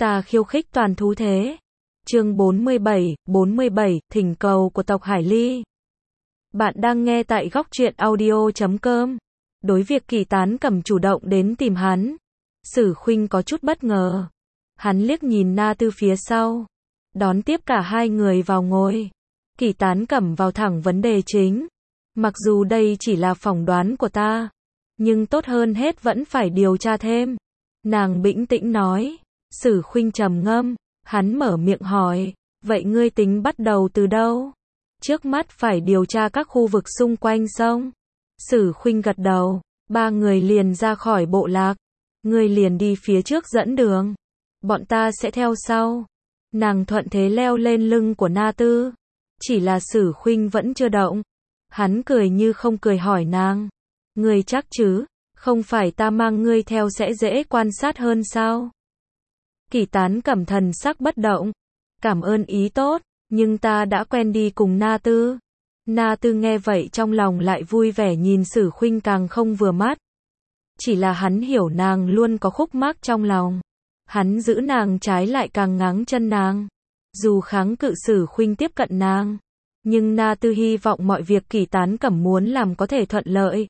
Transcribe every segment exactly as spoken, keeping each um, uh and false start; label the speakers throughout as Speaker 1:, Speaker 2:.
Speaker 1: Ta khiêu khích toàn thú thế. Chương bốn mươi bảy, bốn mươi bảy, thỉnh cầu của tộc Hải Ly. Bạn đang nghe tại góc truyện audio chấm com. Đối việc Kỳ Tán Cẩm chủ động đến tìm hắn, Sử Khuynh có chút bất ngờ. Hắn liếc nhìn Na Tư phía sau, đón tiếp cả hai người vào ngồi. Kỳ Tán Cẩm vào thẳng vấn đề chính. Mặc dù đây chỉ là phỏng đoán của ta, nhưng tốt hơn hết vẫn phải điều tra thêm. Nàng bĩnh tĩnh nói. Sử Khuynh trầm ngâm, hắn mở miệng hỏi, vậy ngươi tính bắt đầu từ đâu? Trước mắt phải điều tra các khu vực xung quanh sông. Sử Khuynh gật đầu, ba người liền ra khỏi bộ lạc. Ngươi liền đi phía trước dẫn đường, bọn ta sẽ theo sau. Nàng thuận thế leo lên lưng của Na Tư. Chỉ là Sử Khuynh vẫn chưa động. Hắn cười như không cười hỏi nàng, ngươi chắc chứ, không phải ta mang ngươi theo sẽ dễ quan sát hơn sao? Kỳ Tán Cẩm thần sắc bất động, cảm ơn ý tốt, nhưng ta đã quen đi cùng Na Tư. Na Tư nghe vậy trong lòng lại vui vẻ nhìn Sử Khuynh càng không vừa mắt. Chỉ là hắn hiểu nàng luôn có khúc mắc trong lòng. Hắn giữ nàng trái lại càng ngáng chân nàng. Dù kháng cự Sử Khuynh tiếp cận nàng, nhưng Na Tư hy vọng mọi việc Kỳ Tán Cẩm muốn làm có thể thuận lợi.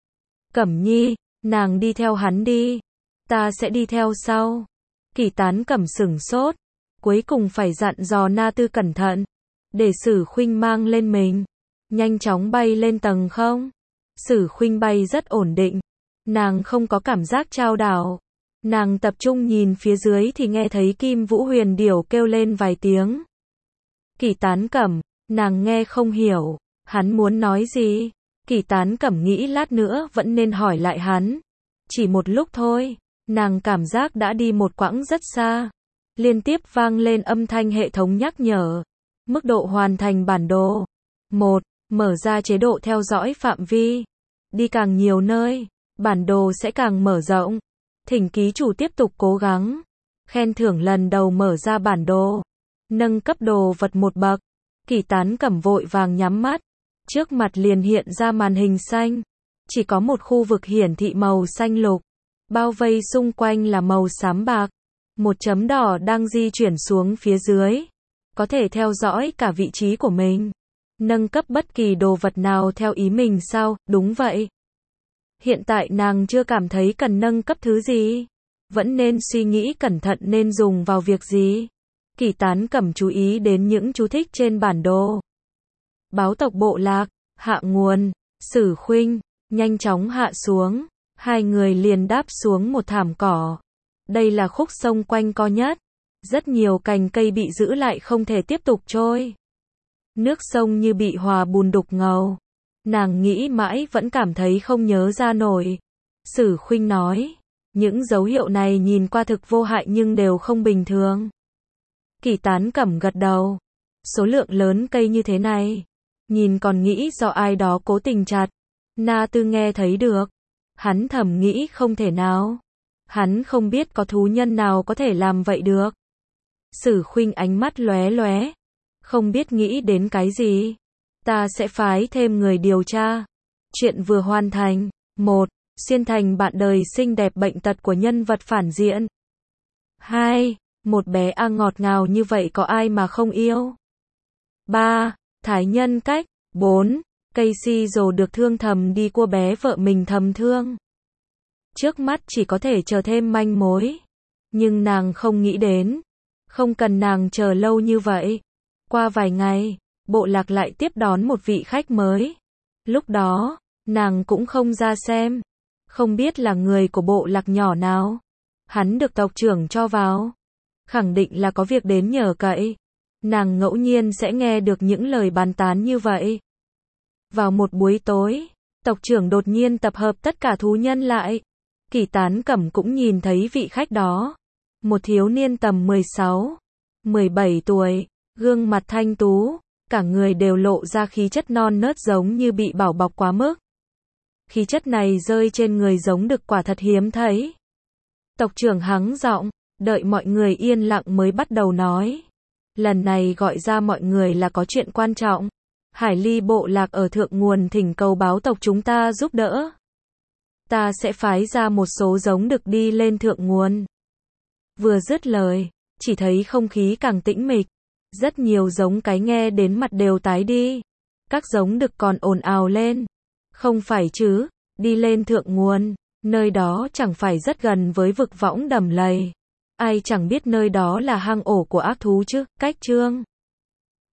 Speaker 1: Cẩm Nhi, nàng đi theo hắn đi, ta sẽ đi theo sau. Kỳ Tán Cẩm sửng sốt, cuối cùng phải dặn dò Na Tư cẩn thận, để Sử Khuynh mang lên mình, nhanh chóng bay lên tầng không. Sử Khuynh bay rất ổn định, nàng không có cảm giác chao đảo. Nàng tập trung nhìn phía dưới thì nghe thấy Kim Vũ Huyền Điểu kêu lên vài tiếng. Kỳ Tán Cẩm, nàng nghe không hiểu, hắn muốn nói gì. Kỳ Tán Cẩm nghĩ lát nữa vẫn nên hỏi lại hắn. Chỉ một lúc thôi, nàng cảm giác đã đi một quãng rất xa. Liên tiếp vang lên âm thanh hệ thống nhắc nhở. Mức độ hoàn thành bản đồ. một. Mở ra chế độ theo dõi phạm vi. Đi càng nhiều nơi, bản đồ sẽ càng mở rộng. Thỉnh ký chủ tiếp tục cố gắng. Khen thưởng lần đầu mở ra bản đồ. Nâng cấp đồ vật một bậc. Kỳ Tán Cẩm vội vàng nhắm mắt. Trước mặt liền hiện ra màn hình xanh. Chỉ có một khu vực hiển thị màu xanh lục. Bao vây xung quanh là màu xám bạc. Một chấm đỏ đang di chuyển xuống phía dưới. Có thể theo dõi cả vị trí của mình. Nâng cấp bất kỳ đồ vật nào theo ý mình sao? Đúng vậy. Hiện tại nàng chưa cảm thấy cần nâng cấp thứ gì. Vẫn nên suy nghĩ cẩn thận nên dùng vào việc gì. Kỳ Tán Cẩm chú ý đến những chú thích trên bản đồ. Báo tộc bộ lạc, hạ nguồn, Sử Khuynh, nhanh chóng hạ xuống. Hai người liền đáp xuống một thảm cỏ. Đây là khúc sông quanh co nhất. Rất nhiều cành cây bị giữ lại không thể tiếp tục trôi. Nước sông như bị hòa bùn đục ngầu. Nàng nghĩ mãi vẫn cảm thấy không nhớ ra nổi. Sử Khuynh nói, những dấu hiệu này nhìn qua thực vô hại nhưng đều không bình thường. Kỳ Tán Cẩm gật đầu. Số lượng lớn cây như thế này, nhìn còn nghĩ do ai đó cố tình chặt. Na Tư nghe thấy được. Hắn thầm nghĩ không thể nào. Hắn không biết có thú nhân nào có thể làm vậy được. Sử Khuynh ánh mắt lóe lóe. Không biết nghĩ đến cái gì. Ta sẽ phái thêm người điều tra. Chuyện vừa hoàn thành. một. Xuyên thành bạn đời xinh đẹp bệnh tật của nhân vật phản diện. hai. Một bé A ngọt ngào như vậy có ai mà không yêu. ba. Thái nhân cách. bốn. Casey rồi được thương thầm đi cua bé vợ mình thầm thương. Trước mắt chỉ có thể chờ thêm manh mối. Nhưng nàng không nghĩ đến. Không cần nàng chờ lâu như vậy. Qua vài ngày, bộ lạc lại tiếp đón một vị khách mới. Lúc đó, nàng cũng không ra xem. Không biết là người của bộ lạc nhỏ nào. Hắn được tộc trưởng cho vào. Khẳng định là có việc đến nhờ cậy. Nàng ngẫu nhiên sẽ nghe được những lời bàn tán như vậy. Vào một buổi tối, tộc trưởng đột nhiên tập hợp tất cả thú nhân lại. Kỳ Tán Cẩm cũng nhìn thấy vị khách đó. Một thiếu niên tầm mười sáu, mười bảy tuổi, gương mặt thanh tú, cả người đều lộ ra khí chất non nớt giống như bị bảo bọc quá mức. Khí chất này rơi trên người giống đực quả thật hiếm thấy. Tộc trưởng hắng giọng, đợi mọi người yên lặng mới bắt đầu nói. Lần này gọi ra mọi người là có chuyện quan trọng. Hải Ly bộ lạc ở thượng nguồn thỉnh cầu báo tộc chúng ta giúp đỡ. Ta sẽ phái ra một số giống đực đi lên thượng nguồn. Vừa dứt lời, chỉ thấy không khí càng tĩnh mịch. Rất nhiều giống cái nghe đến mặt đều tái đi. Các giống đực còn ồn ào lên. Không phải chứ, đi lên thượng nguồn, nơi đó chẳng phải rất gần với vực võng đầm lầy. Ai chẳng biết nơi đó là hang ổ của ác thú chứ, cách chương